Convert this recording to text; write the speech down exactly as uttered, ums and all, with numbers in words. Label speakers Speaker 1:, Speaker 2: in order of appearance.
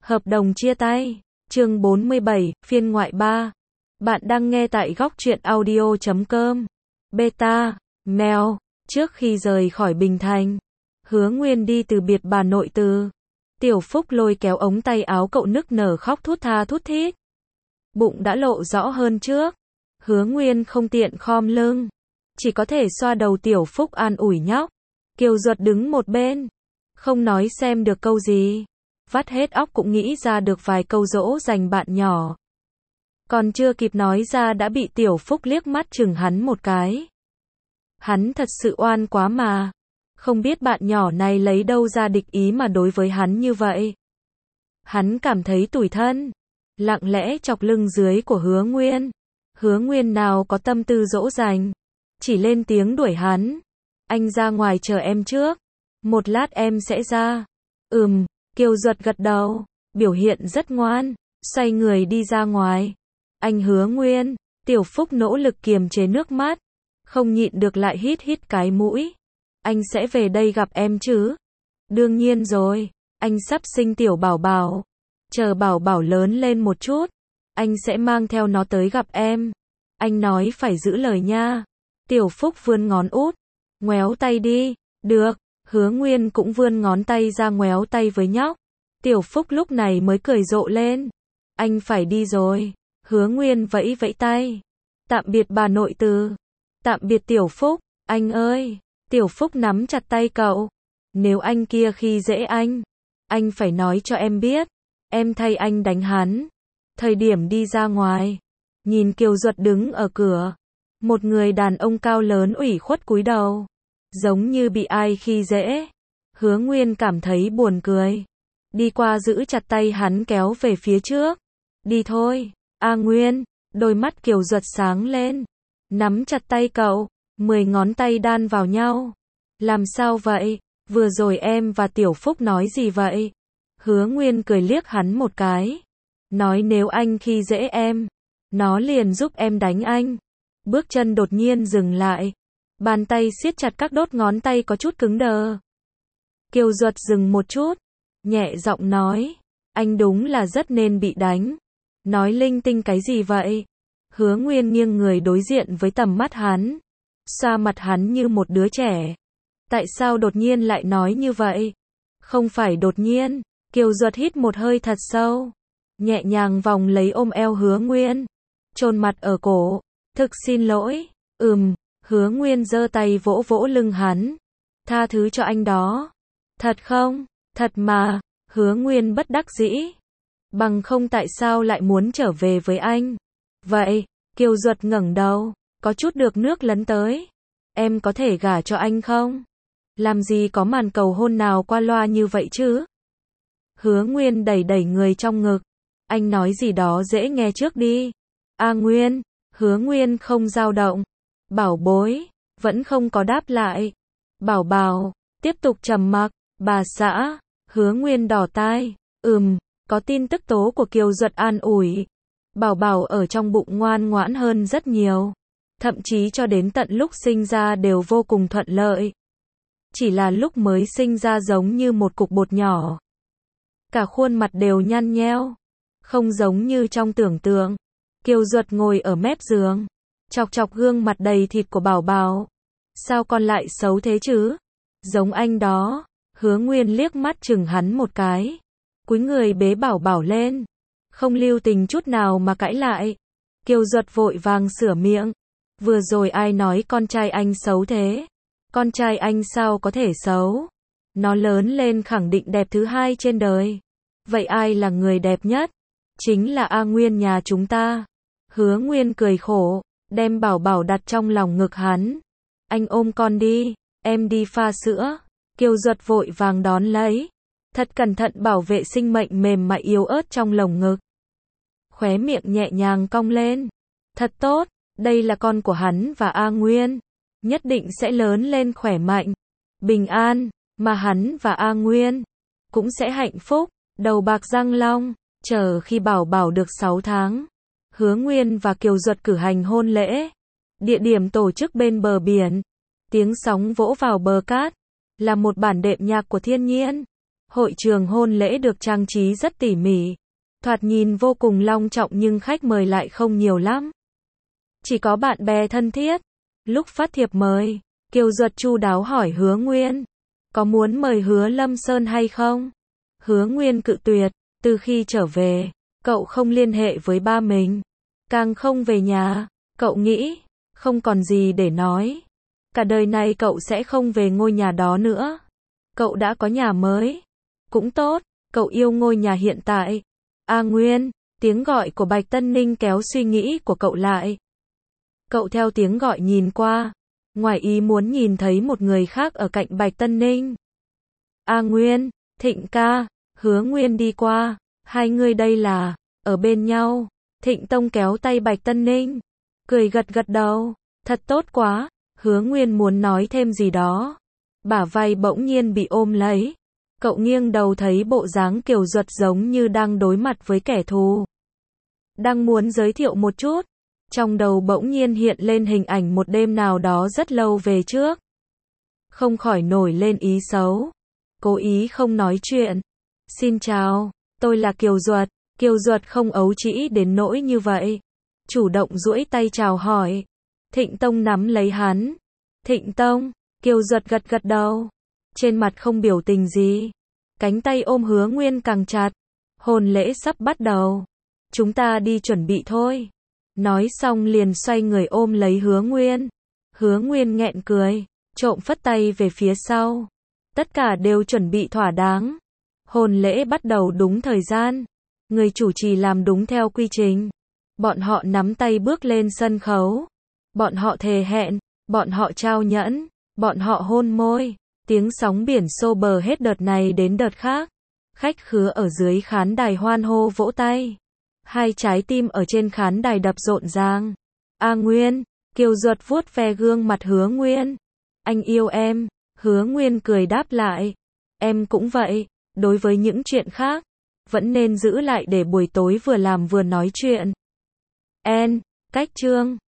Speaker 1: Hợp đồng chia tay. Chương bốn mươi bảy, phiên ngoại ba. Bạn đang nghe tại góc truyện audio chấm com. Beta, mail. Trước khi rời khỏi Bình Thành, Hứa Nguyên đi từ biệt bà nội Từ. Tiểu Phúc lôi kéo ống tay áo cậu nức nở khóc thút tha thút thít. Bụng đã lộ rõ hơn trước. Hứa Nguyên không tiện khom lưng, chỉ có thể xoa đầu Tiểu Phúc an ủi nhóc. Kiều Duật đứng một bên, không nói xem được câu gì, vắt hết óc cũng nghĩ ra được vài câu dỗ dành bạn nhỏ. Còn chưa kịp nói ra đã bị Tiểu Phúc liếc mắt chừng hắn một cái. Hắn thật sự oan quá mà, không biết bạn nhỏ này lấy đâu ra địch ý mà đối với hắn như vậy. Hắn cảm thấy tủi thân, lặng lẽ chọc lưng dưới của Hứa Nguyên. Hứa Nguyên nào có tâm tư dỗ dành, chỉ lên tiếng đuổi hắn. Anh ra ngoài chờ em trước, một lát em sẽ ra. Ừm, Kiều Duật gật đầu, biểu hiện rất ngoan, xoay người đi ra ngoài. Anh Hứa Nguyên, Tiểu Phúc nỗ lực kiềm chế nước mắt, không nhịn được lại hít hít cái mũi. Anh sẽ về đây gặp em chứ? Đương nhiên rồi, anh sắp sinh tiểu bảo bảo. Chờ bảo bảo lớn lên một chút, anh sẽ mang theo nó tới gặp em. Anh nói phải giữ lời nha. Tiểu Phúc vươn ngón út, ngoéo tay đi. Được, Hứa Nguyên cũng vươn ngón tay ra ngoéo tay với nhóc. Tiểu Phúc lúc này mới cười rộ lên. Anh phải đi rồi. Hứa Nguyên vẫy vẫy tay. Tạm biệt bà nội Từ. Tạm biệt Tiểu Phúc. Anh ơi. Tiểu Phúc nắm chặt tay cậu. Nếu anh kia khi dễ anh, anh phải nói cho em biết. Em thay anh đánh hắn. Thời điểm đi ra ngoài, nhìn Kiều Duật đứng ở cửa. Một người đàn ông cao lớn ủy khuất cúi đầu, giống như bị ai khi dễ. Hứa Nguyên cảm thấy buồn cười, đi qua giữ chặt tay hắn kéo về phía trước. Đi thôi, A Nguyên. Đôi mắt Kiều Duật sáng lên, nắm chặt tay cậu, mười ngón tay đan vào nhau. Làm sao vậy? Vừa rồi em và Tiểu Phúc nói gì vậy? Hứa Nguyên cười liếc hắn một cái, nói nếu anh khi dễ em, nó liền giúp em đánh anh. Bước chân đột nhiên dừng lại, bàn tay siết chặt các đốt ngón tay có chút cứng đờ. Kiều Duật dừng một chút, nhẹ giọng nói, anh đúng là rất nên bị đánh. Nói linh tinh cái gì vậy? Hứa Nguyên nghiêng người đối diện với tầm mắt hắn, xoa mặt hắn như một đứa trẻ. Tại sao đột nhiên lại nói như vậy? Không phải đột nhiên. Kiều Duật hít một hơi thật sâu, nhẹ nhàng vòng lấy ôm eo Hứa Nguyên, chôn mặt ở cổ. Thực xin lỗi. Ừm. Hứa Nguyên giơ tay vỗ vỗ lưng hắn. Tha thứ cho anh đó. Thật không? Thật mà. Hứa Nguyên bất đắc dĩ. Bằng không tại sao lại muốn trở về với anh? Vậy, Kiều Duật ngẩng đầu, có chút được nước lấn tới. Em có thể gả cho anh không? Làm gì có màn cầu hôn nào qua loa như vậy chứ? Hứa Nguyên đẩy đẩy người trong ngực. Anh nói gì đó dễ nghe trước đi. A Nguyên. Hứa Nguyên không dao động. Bảo bối. Vẫn không có đáp lại. Bảo bảo. Tiếp tục trầm mặc. Bà xã. Hứa Nguyên đỏ tai. Ừm. Có tin tức tố của Kiều Duật an ủi. Bảo bảo ở trong bụng ngoan ngoãn hơn rất nhiều. Thậm chí cho đến tận lúc sinh ra đều vô cùng thuận lợi. Chỉ là lúc mới sinh ra giống như một cục bột nhỏ. Cả khuôn mặt đều nhăn nheo, không giống như trong tưởng tượng. Kiều Duật ngồi ở mép giường, chọc chọc gương mặt đầy thịt của bảo bảo. Sao con lại xấu thế chứ? Giống anh đó. Hứa Nguyên liếc mắt chừng hắn một cái, cúi người bế bảo bảo lên, không lưu tình chút nào mà cãi lại. Kiều Duật vội vàng sửa miệng. Vừa rồi ai nói con trai anh xấu thế? Con trai anh sao có thể xấu? Nó lớn lên khẳng định đẹp thứ hai trên đời. Vậy ai là người đẹp nhất? Chính là A Nguyên nhà chúng ta. Hứa Nguyên cười khổ, đem bảo bảo đặt trong lòng ngực hắn. Anh ôm con đi, em đi pha sữa. Kiều Duật vội vàng đón lấy, thật cẩn thận bảo vệ sinh mệnh mềm mại yếu ớt trong lồng ngực. Khóe miệng nhẹ nhàng cong lên. Thật tốt, đây là con của hắn và A Nguyên. Nhất định sẽ lớn lên khỏe mạnh, bình an, mà hắn và A Nguyên cũng sẽ hạnh phúc, đầu bạc răng long. Chờ khi bảo bảo được sáu tháng, Hứa Nguyên và Kiều Duật cử hành hôn lễ. Địa điểm tổ chức bên bờ biển, tiếng sóng vỗ vào bờ cát, là một bản đệm nhạc của thiên nhiên. Hội trường hôn lễ được trang trí rất tỉ mỉ, thoạt nhìn vô cùng long trọng nhưng khách mời lại không nhiều lắm. Chỉ có bạn bè thân thiết. Lúc phát thiệp mời, Kiều Duật chu đáo hỏi Hứa Nguyên, có muốn mời Hứa Lâm Sơn hay không? Hứa Nguyên cự tuyệt, từ khi trở về, cậu không liên hệ với ba mình, càng không về nhà, cậu nghĩ, không còn gì để nói. Cả đời này cậu sẽ không về ngôi nhà đó nữa. Cậu đã có nhà mới. Cũng tốt, cậu yêu ngôi nhà hiện tại. A Nguyên, tiếng gọi của Bạch Tân Ninh kéo suy nghĩ của cậu lại. Cậu theo tiếng gọi nhìn qua, ngoài ý muốn nhìn thấy một người khác ở cạnh Bạch Tân Ninh. A Nguyên, Thịnh ca, Hứa Nguyên đi qua, hai người đây là, ở bên nhau. Thịnh Tông kéo tay Bạch Tân Ninh, cười gật gật đầu, thật tốt quá. Hứa Nguyên muốn nói thêm gì đó, bả vai bỗng nhiên bị ôm lấy. Cậu nghiêng đầu thấy bộ dáng Kiều Duật giống như đang đối mặt với kẻ thù. Đang muốn giới thiệu một chút, trong đầu bỗng nhiên hiện lên hình ảnh một đêm nào đó rất lâu về trước. Không khỏi nổi lên ý xấu, cố ý không nói chuyện. Xin chào, tôi là Kiều Duật. Kiều Duật không ấu trĩ đến nỗi như vậy, chủ động duỗi tay chào hỏi. Thịnh Tông nắm lấy hắn. Thịnh Tông, Kiều Duật gật gật đầu, trên mặt không biểu tình gì. Cánh tay ôm Hứa Nguyên càng chặt. Hôn lễ sắp bắt đầu, chúng ta đi chuẩn bị thôi. Nói xong liền xoay người ôm lấy Hứa Nguyên. Hứa Nguyên nghẹn cười, trộm phất tay về phía sau. Tất cả đều chuẩn bị thỏa đáng. Hôn lễ bắt đầu đúng thời gian. Người chủ trì làm đúng theo quy trình. Bọn họ nắm tay bước lên sân khấu. Bọn họ thề hẹn, bọn họ trao nhẫn, bọn họ hôn môi. Tiếng sóng biển xô bờ hết đợt này đến đợt khác. Khách khứa ở dưới khán đài hoan hô vỗ tay. Hai trái tim ở trên khán đài đập rộn ràng. A Nguyên, Kiều Duật vuốt ve gương mặt Hứa Nguyên. Anh yêu em. Hứa Nguyên cười đáp lại. Em cũng vậy. Đối với những chuyện khác, vẫn nên giữ lại để buổi tối vừa làm vừa nói chuyện. En, cách chương